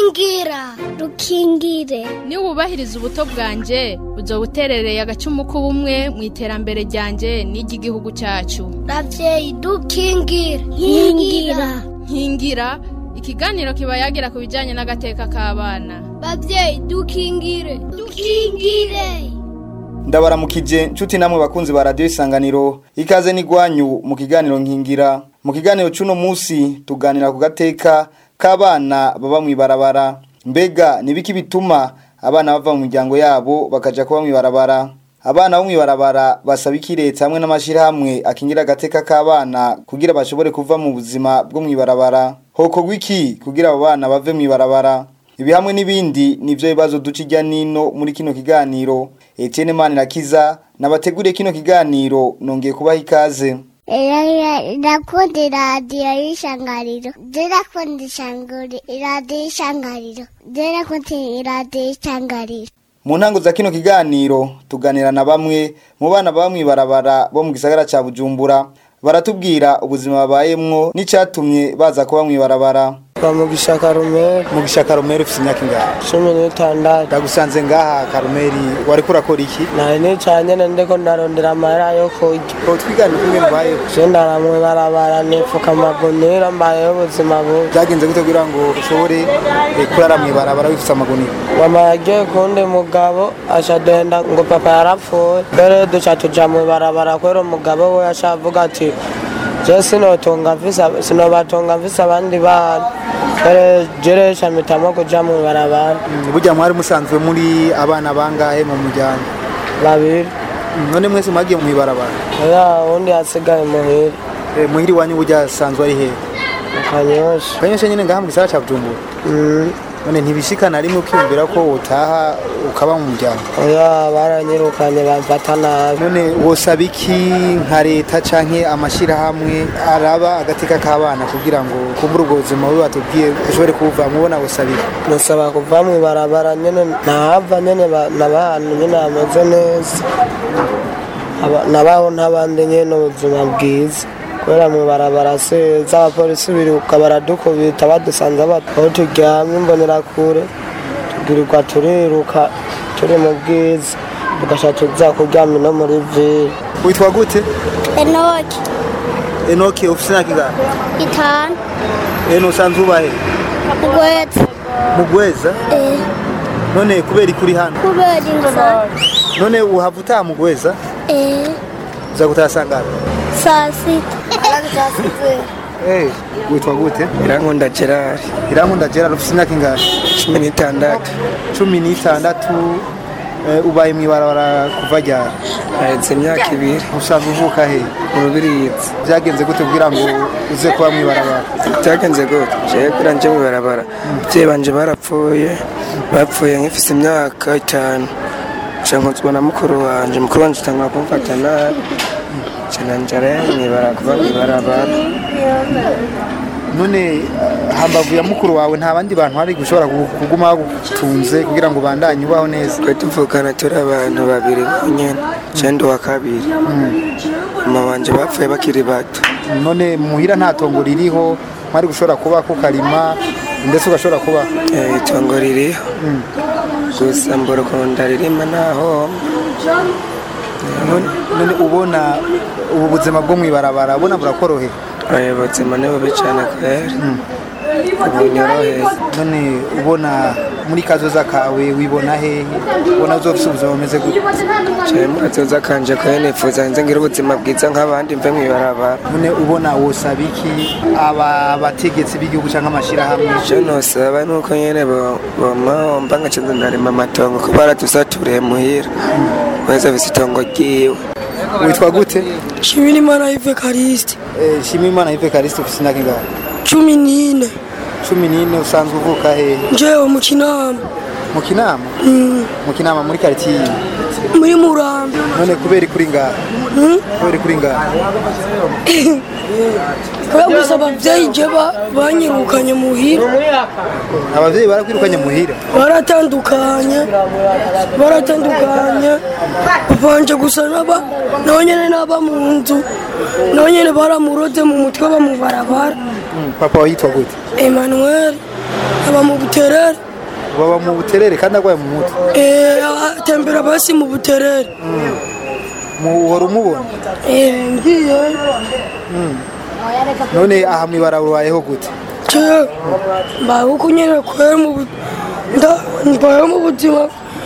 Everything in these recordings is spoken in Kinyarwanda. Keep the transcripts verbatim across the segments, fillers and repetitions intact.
rukingira rukingire ni wubahiriza ubuto bwanje uzobuterereye agacumu k'ubumwe mu iterambere ryanje n'iry'igihugu cyacu. Ravyeyi dukingire nkingira nkingira ikiganiro kiba yagira ku bijyanye n'agateka k'abana. Bavyeyi dukingire dukingire. Ndabaramukije nshuti namwe bakunzi ba Radio Isanganiro, ikaze n'igwanyu mu kiganiro nkingira. Mu kiganiro cy'uno munsi tuganira ku gateka k'abana baba mwibarabara. Mbega nibiki bituma abana bava mu miryango yabo bakaja kuba mwibarabara? Abana bo mwibarabara basaba iki leta hamwe n'amashirahamwe akingira agateka k'abana kugira bashobore kuva mu buzima bwo mwibarabara? Hokorwa iki kugira abo bana bave mwibarabara? Ibi hamwe n'ibindi nivyo bibazo ducijya nino muri kino kiganiro. Etienne Manirakiza nabateguriye kino kiganiro nongeye kubaha ikaze. Irakonde radio y'Isanganiro. Irakonde Isanganiro. Radio y'Isanganiro. Irakonde radio y'Isanganiro. Mu ntango za kino kiganiro tuganira na bamwe mu bana baba mwibarabara bo mu gisagara ca Bujumbura, baratubwira ubuzima babayemwo n'icatumye baza kuba mwibarabara. Mu Gishakarumeri. Mu Gishakarumeri ufite imyaka ingahe? cumi n'itandatu. Ndagusanze ngaha Karumeri, wari kurakora iki? Nari nicanye ndiko ndarondera amahera yo kurya. Ko twigana kumwe mbaye. Je ndaramwe barabara nifuka amagunira mbaye ubuzima bubi. Byagenze gute kugira ngo ushobore kurara mwibarabara wifite amagunira? Mama yagiye kunde mugabo ashadenda ngo papa yarapfuye. Dore duca tuja mu barabara kwero mugabo we yashavuga ati je sinotonga visa sinobatonga visa abandi bana. Kare jere shamitamo kuja mu barabara. Burya mwari musanzwe muri abana bangahe mu muryango? Babiri. None mwese mwagiye mu barabara? Ya undi asigaye muhira. Eh muhiri wanyu burya sanzwe ari he? Kanyosha. Kanyosha nyine ngaha mu gisagara ca Bujumbura. Mhm. None ntibishikana rimwe ukiyumvira ko utaha ukaba mu muryango? Ya baranyirukanye bamfata nabi. None wosaba iki nka leta canke amashirahamwe araba agateka k'abana kugira ngo kumbura ubwo buzima bwe batubwiye ushobore kuva mubona wosaba iki? Nosaba kuva mu barabara nyene nahava nyene n'abantu nyene ameze neza. Nabaho n'abandi nyene ubuzima bwiza. Kwera mu barabara se z'abapolisi biruka baradukubita badusanze aho turyamye imbonera kure tugirirwa turiruka turi mu bwiza tugasha tuza kuryama no muri ville. Witwa gute? Enoki. Enoki ufite imyaka ingahe? Itanu. Eno usanzwe ubahe? Mugweza. Mugweza? Eh. None kubera ikuri hano? Kubera inzara. None uhava utaha Mugweza? Eh. Uza gutasangana? Saa sita. Eh, witwa gute? Irankunda Gerard. Irankunda Gerard ufite imyaka ingahe? cumi n'itandatu. cumi n'itandatu. Eh, ubaye mwibarabara kuva ryari? Ahetse imyaka ibiri. Usanzwe uvuka he? Mu Rubirizi. Byagenze gute kugira ngo uze kuba mwibarabara? Byagenze gute? Je kura nje mwibarabara. Bye banje barapfuye. Bapfuye nk'ifise imyaka itanu. Cyangwa tubona mukuru wanje, mukuru wanje tanga kumfata nabi. Chenanjare mwibara kuva mwibarabara. None hambavu ya mukuru wawe nta bandi bantu hari gushobora kuguma gutunze kugira ngo bandanye ubaho neza? Kwe tuvukana turi abantu babiri nyene. Cendo wa kabiri. Mama wanje bapfuye bakiri bato. None muhira nta tongo ririho mwari gushobora kuba ko karima ndetse ugashobora kuba? Eh itongo ririho. Gusa mboro konda ririma naho. None ubona ubu buzima bwo mwibarabara ubona burakorohe? Ayo buzima ne bubi cyane kwera. Ubunyorohe. None ubona muri kazoza kawe wibona he? Ubona uzofise ubuzima bumeze gute? Cyane kazoza kanje kwene nifuza nze ngira ubuzima bwiza nk'abandi mve mwibarabara. None ubona wosaba iki aba bategetsi b'igihugu cyangwa amashirahamwe? Je nosaba nuko nyene bo bo mbanga cyo ndarima amatongo ko baradusature muhira. Weza visitongo giwe. Witwa gute? Shimirimana Yves Kariste. Eh Shimirimana Yves Kariste ufite imyaka ingahe? cumi n'ine. cumi n'ine usanzwe uvuka he? Jewe mu Kinama. Mu Kinama? Mm. Mu Kinama muri quartier. Muri Murambi. None kubera kuri ngaha? Hmm? Kubera kuri ngaha? Babuze abavyeyi je banyirukanye muhira. Abavyeyi barakwirukanye muhira? Baratandukanye. Baratandukanye. Bavanje gusa naba nonyene naba mu nzu. Nonyene baramuroze mu mutwe bamubarabara. papa witwa gute? Emmanuel aba mu Buterere. Baba mu Buterere kandi agwaye mu mutwe. Eh atembera basi mu Buterere. Mu uhora umubona? Eh ngiye. None aha mwibarabayeho gute? Je ba uko nyene kwera mu nda mbaye mu buzima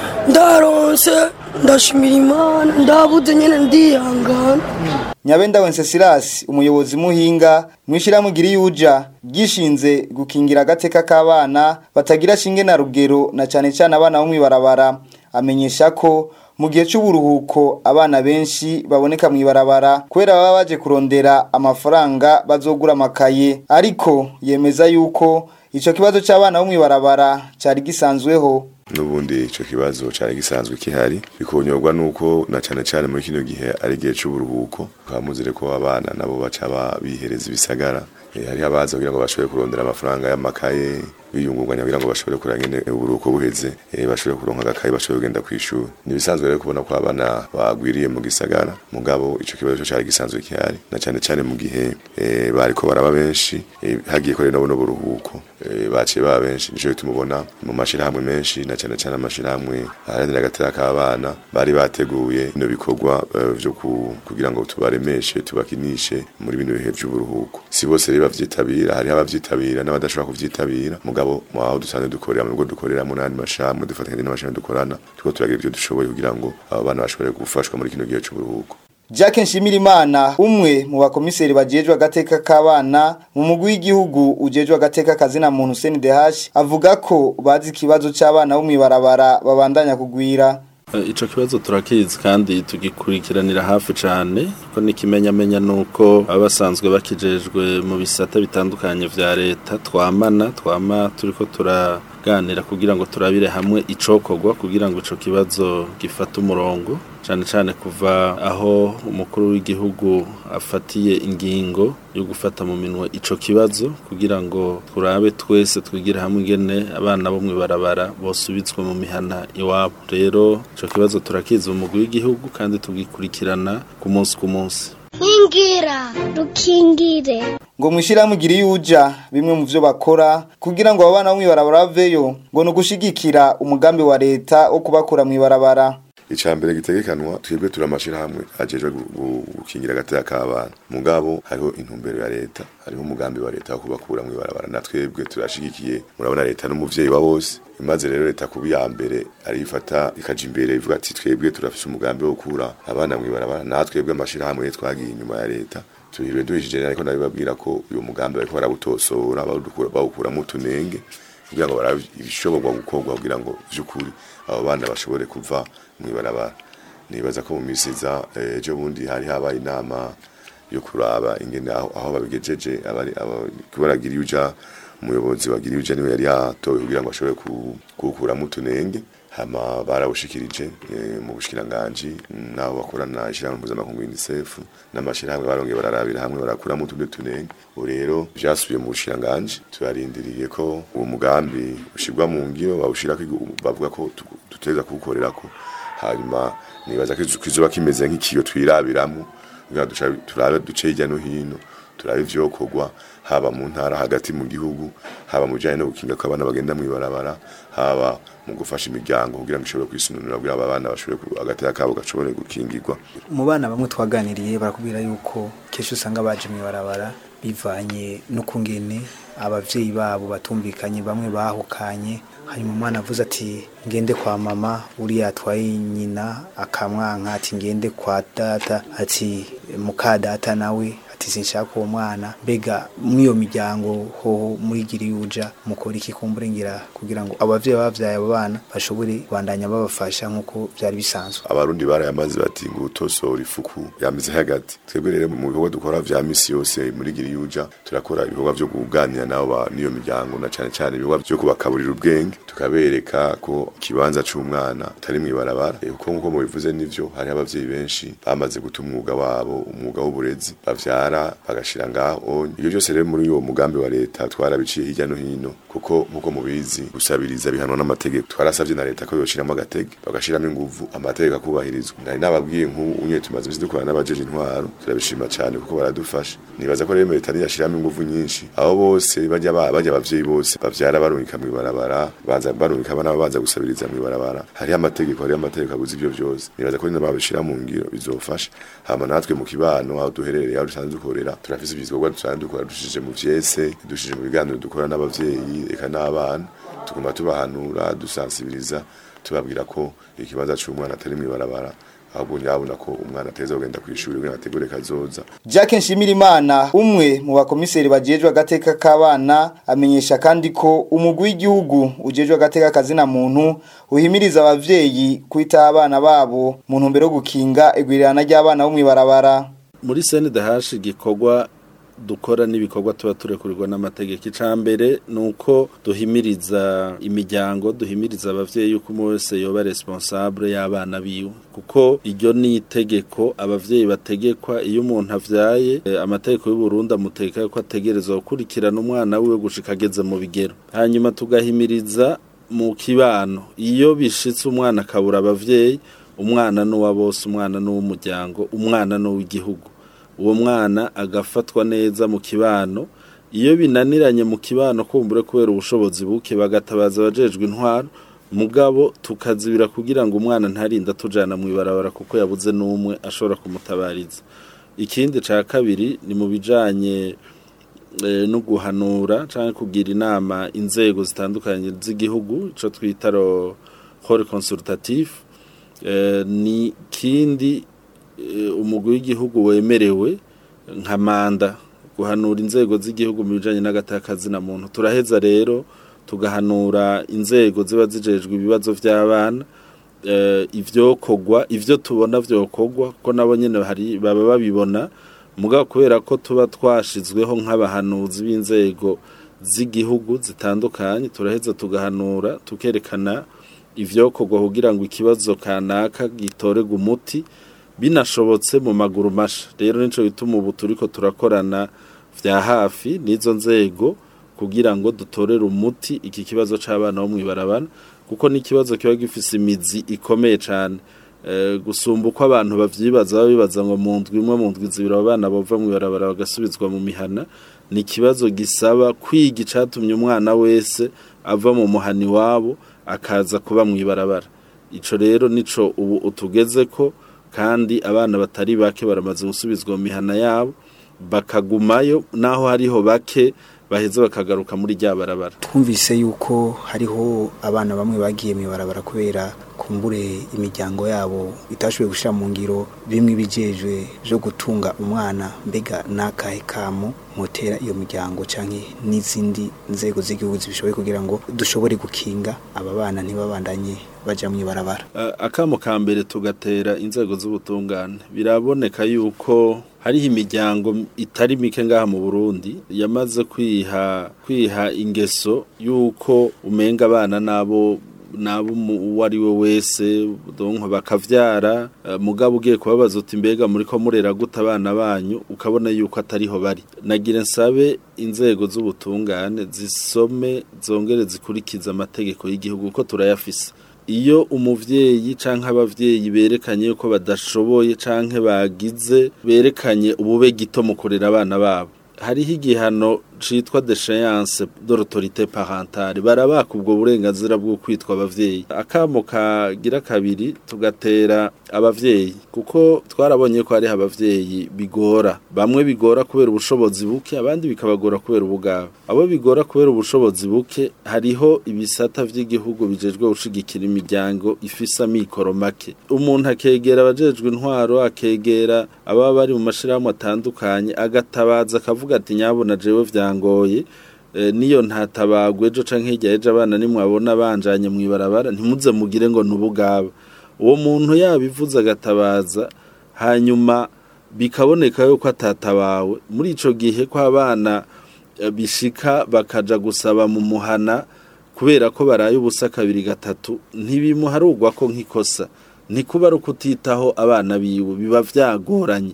ndaronse ndashimira Imana ndabuze nyene ndihangana. Nyabenda Wenceslas umuyobozi muhinga mwishira mugira yuja gishinze gukingira agateka k'abana batagira shinge na rugero na cyane cyane abana bo mwibarabara amenyesha ko mu gihe cy'uburuhuko abana benshi baboneka mwibarabara kwera baba baje kurondera amafaranga bazogura makaye ariko yemeza yuko ico kibazo cy'abana bo mwibarabara cyari gisanzweho. Nubundi ico kibazo cyari gisanzwe kihari bikonyobwa nuko na cyane cyane muri kino gihe ari gihe cy'uburuhuko twamuzire ko abana nabo baca bihereza ibisagara hari abaza kugira ngo bashobore kurondera amafaranga y'amakaye biyungunganya kugira ngo bashobore kurangene uburuhuko buheze bashobore kuronka agakaye bashobore kugenda kwishura. Ni bisanzwe rero kubona ko abana bagwiriye mu gisagara mugabo ico kibazo cyari gisanzwe kihari na cyane cyane mu gihe bariko baraba benshi hagiye ko rero no buruhuko baciye baba benshi nico tumubona mu mashirahamwe menshi na cyane cyane amashirahamwe aharanira agateka k'abana bari bateguye ino bikorwa byo kugira ngo tubaremeshe tubakinishe muri bino bihe by'uburuhuko. Si bose rero bavyitabira hari abavyitabira n'abadashobora kuvyitabira mugabo mwaho dusanzwe dukorera mu rugo dukorera mu nandi mashamwe dufatanya n'amashami dukorana tuko turagira ibyo dushoboye kugira ngo abo bana bashobore gufashwa muri kino gihe cy'uburuhuko. Jacques Nshimirimana umwe mu bakomiseri bajejwe agateka k'abana mu mugwi w'igihugu ujejwe agateka kazina muntu C N D H avuga ko bazi kibazo cy'abana bo mwibarabara babandanya kugwira. Ico kibazo turakizi kandi tugikurikiranira hafi cyane ko nikimenyamenya nuko abasanzwe bakijejwe mu bisata bitandukanye vya leta twamana twama turiko turaganira kugira ngo turabire hamwe icokorwa kugira ngo ico kibazo gifate umurongo cyane cyane kuva aho umukuru w'igihugu afatiye ingingo yo gufata mu minwe ico kibazo kugira ngo turabe twese twigira hamwe ingene abana bo mwibarabara bosubitswe mu mihana iwabo. Rero ico kibazo turakiza mu mugwi w'igihugu kandi tugikurikirana ku munsi ku munsi. Kingira rukingire ngo mwishira mugira yuja bimwe mu byo bakora kugira ngo abana bo mwibarabara baveyo ngo no gushigikira umugambi wa leta wo kubakura mwibarabara. Icambere gitegekanwa twebwe turamashira hamwe ajejwe gukingira agateka k'abana mugabo hariho intumbero ya leta hariho umugambi wa leta wo kubakura mu ibarabara na twebwe turashigikiye murabona leta n'umuvyeyi wa bose imaze rero leta kubi ya mbere arifata ikaje imbere ivuga ati twebwe turafise umugambi wo kura abana mu ibarabara na twebwe amashira hamwe twagiye inyuma ya leta tuhirwe duhishije ariko nabibabwira ko uyu mugambi ariko barabutosora bawukura mu tunenge kugira ngo barabishoborwa gukorwa kugira ngo byukuri abo bana bashobore kuva mwibarabara. Nibaza ko mu misiza ejo bundi hari habaye inama yo kuraba ingene aho, aho babigejeje abari kubaragira yuja umuyobozi wagira yuja niwe yari yatowe kugira ngo ashobore kukura mu tunenge hama barawushikirije e, mu bushikiranganje naho bakorana ishyirahamwe mpuzamakungu UNICEF n'amashirahamwe barongeye bararabira hamwe barakura mu tundi tunenge. Rero byasubiye mu bushikiranganje turarindiriye ko uwo mugambi ushirwa mu ngiro bawushira bavuga ko tuteza kuwukorera ko hanyuma nibaza ko kizoba kimeze nk'ikiyo twirabiramo kugira turabe duce hirya no hino turabe ivyokorwa haba mu ntara hagati mu gihugu haba mu bijanye no gukinga ko abana bagenda mu ibarabara haba mu gufasha imiryango kugira ngo ishobore kwisununura kugira abana bashobore agateka kabo gashobore gukingirwa. Mu bana bamwe twaganiriye barakubwira yuko kesho usanga baje mu ibarabara bivanye no kungene abavyeyi babo batumvikanye bamwe bahukanye hanyuma umwana avuze ati ngende kwa mama uri yatwaye nyina akamwanka ati ngende kwa data ati muka data nawe ati sinshaka uwo mwana mbega mwiyo miryango ho muri giriyuja mukora iki kumburengira kugira ngo abavyeyi bavyaye abo bana bashobore bandanya babafasha nkuko byari bisanzwe. Abarundi barayamaze bati ngo utosora ifuku yamize hagati twebwe rero mu bikorwa dukora vya misi yose muri giriyuja turakora ibikorwa byo kuganira nabo niyo miryango na cyane cyane ibikorwa byo kubakaburira ubwenge tukabereka ko kibanza c'umwana atari mwibarabara uko nkuko mu bivuze nivyo hari abavyeyi benshi bamaze guta umwuga wabo umwuga w'uburezi bavya bavyara bagashira ngaho. Iyo byose rero muri uwo mugambi wa leta twarabiciye hirya no hino, kuko nkuko mubizi gusabiriza bihanwa n'amategeko. Twarasavye na leta ko yoshiramo agatege bagashiramo inguvu amategeko akubahirizwa. Nari nababwiye nk'unye tumaze bisi dukorana n'abajeje intwaro, turabishima cyane kuko baradufasha. Nibaza ko rero leta yashiramo inguvu nyinshi, abo bose bajya bajya abavyeyi bose bavyara barungika mu ibarabara, baza barungika abana babanza gusabiriza mu ibarabara. Hari amategeko, hari amategeko abuze ibyo byose. Nibaza ko nyine babishira mu ngiro bizofasha. Hama natwe mu kibano aho duherereye aho dusanzwe dukorera, turafise ibikorwa dusanzwe dukora dushije mu vyese, dushije mu biganiro dukora n'abavyeyi eka n'abana, tugomba tubahanura dusansibiriza, tubabwira ko ikibazo cy'umwana atari mu ibarabara, ahubwo nyabona ko umwana ateza kugenda ku ishuri kugira ategure kazoza. Jacques Nshimirimana, umwe mu bakomiseri bajejwe agateka k'abana, amenyesha kandi ko umugwi w'igihugu ujejwe agateka kazina muntu uhimiriza abavyeyi kwita abana babo mu ntumbero yo gukinga igwirirana ry'abana bo mu ibarabara. Muri C N D H gikorwa dukora n'ibikorwa tuba turekurirwa n'amategeko. Icambere nuko duhimiriza imiryango, duhimiriza abavyeyi yuko umwe wese yoba responsable y'abana biwe, kuko iryo ni itegeko abavyeyi bategekwa. Iyo umuntu avyaye, amategeko y'u Burundi amutegeka ko ategerezwa gukurikirana umwana wiwe gushika ageze mu bigero. Hanyuma tugahimiriza mu kibano, iyo bishitse umwana akabura abavyeyi, umwana n'uwa bose, umwana n'uw'umuryango, umwana n'uw'igihugu, uwo mwana agafatwa neza mu kibano. Iyo binaniranye mu kibano kumbure kubera ubushobozi buke, bagatabaza abajejwe intwaro, mugabo tukazibira kugira ngo umwana ntarinda tujana mu ibarabara kuko yabuze n'umwe ashobora kumutabariza. Ikindi ca kabiri ni mu bijanye e, no guhanura canke kugira inama inzego zitandukanye z'igihugu, ico twita role consultative. E, ni kindi umugwi w'igihugu wemerewe nka manda guhanura inzego z'igihugu mu bijanye n'agatakazi na muntu. Turaheza rero tugahanura inzego ziba zijejwe ibibazo by'abana, e, ivyo kogwa ivyo tubona vyo kogwa ko nabo nyene hari baba babibona, mugabo kubera ko tuba twashizweho nk'abahanuzi b'inzego z'igihugu zitandukanye, turaheza tugahanura tukerekana ivyo kogwa kugira ngo ikibazo kanaka gitorega umuti binashobotse mu maguru masha. Rero nico bituma ubu turiko turakorana vya hafi n'izo nzego kugira ngo dutorere umuti iki kibazo c'abana bo mwibarabara, kuko ni kibazo kiba gifise imizi ikomeye cyane. E, gusumba uko abantu bavyibaza babibaza ngo mu ndwi imwe mu ndwi zibiri abana bava mwibarabara bagasubizwa mu mihana, ni kibazo gisaba kwiga icatumye umwana wese ava mu muhani wabo akaza kuba mwibarabara. Ico rero nico ubu utugeze ko, kandi abana batari bake baramaze gusubizwa mu mihana yabo bakagumayo, naho hariho bake baheze bakagaruka muri rya barabara. Twumvise yuko hariho abana bamwe bagiye mu barabara kubera kumbure imiryango yabo itashoboye gushira mu ngiro bimwe bijejwe byo gutunga umwana. Mbega nakahe kamo motera iyo miryango canke n'izindi nzego z'igihugu zibishoboye kugira ngo dushobore gukinga aba bana ntibabandanye baja mu barabara? Uh, akamo ka mbere tugatera inzego z'ubutungane. Biraboneka yuko hariho imiryango itari mike ngaha mu Burundi yamaze kwiha kwiha ingeso yuko umenga abana nabo nabo uwari we wese donko bakavyara, uh, mugabo ugiye kubabaza uti mbega muri ko murera guta abana banyu, ukabona yuko atariho bari. Nagira nsabe inzego z'ubutungane zisome zongere zikurikiza amategeko y'igihugu ko turayafise. Iyo umuvyeyi canke abavyeyi berekanye yuko badashoboye canke bagize berekanye ubube gito mu kurera abana babo, hariho igihano citwa déchéance de l'autorité parentale, barabaka ubwo burenganzira bwo kwitwa abavyeyi. Akamo kagira kabiri tugatera abavyeyi, kuko twarabonye ko hari abavyeyi bigora, bamwe bigora kubera ubushobozi buke, abandi bikabagora kubera ubugabo. Abo bigora kubera ubushobozi buke, hariho ibisata vy'igihugu bijejwe gushigikira imiryango ifisa mikoro make. Umuntu akegera abajejwe intwaro, akegera ababa bari mu mashirahamwe atandukanye, agatabaza akavuga ati nyabona jewe vya ngoye, e, niyo ntatabagwe ejo canke hirya ejo abana nimwabona banjanye mu ibarabara ntimuze mugire ngo nubugaba. Uwo muntu yabivuze agatabaza, hanyuma bikaboneka yuko atatabawe, muri ico gihe ko abana e, bishika bakaja gusaba mu muhana kubera ko baraye ubusa kabiri gatatu, ntibimuharugwa ko nk'ikosa, ntikuba ari ukutitaho abana biwe, biba vyagoranye.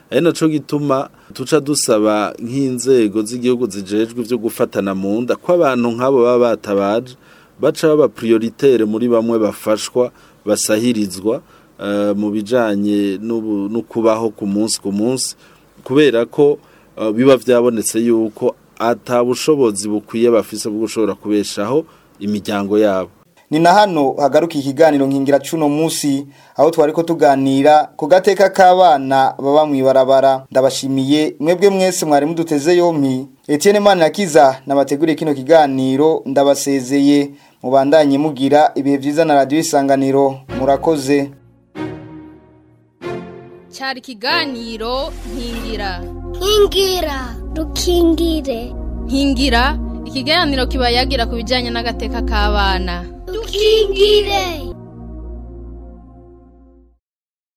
ari naco gituma tuca dusaba nk'inzego z'igihugu zijejwe ivyo gufatana mu nda ko abantu nk'abo baba batabaje baca baba prioritaire muri bamwe bafashwa basahirizwa uh, mu bijanye no kubaho ku munsi ku munsi kubera ko uh, biba vyabonetse yuko atabushobozi bukwiye bafise bwo gushobora kubeshaho imiryango yabo. Ni na hano hagaruka ikiganiro nkingira cuno musi aho twariko tuganira ku gateka k'abana baba mwibarabara. Ndabashimiye mwebwe mwese mwari muduteze yompi. Etienne Manirakiza nabateguriye kino kiganiro ndabasezeye mubandanye mugira ibihe vyiza na radio Isanganiro. Murakoze. Cyari kiganiro nkingira nkingira dukingire nkingira ikiganiro kiba yagira ku bijyanye n'agateka k'abana dukingire.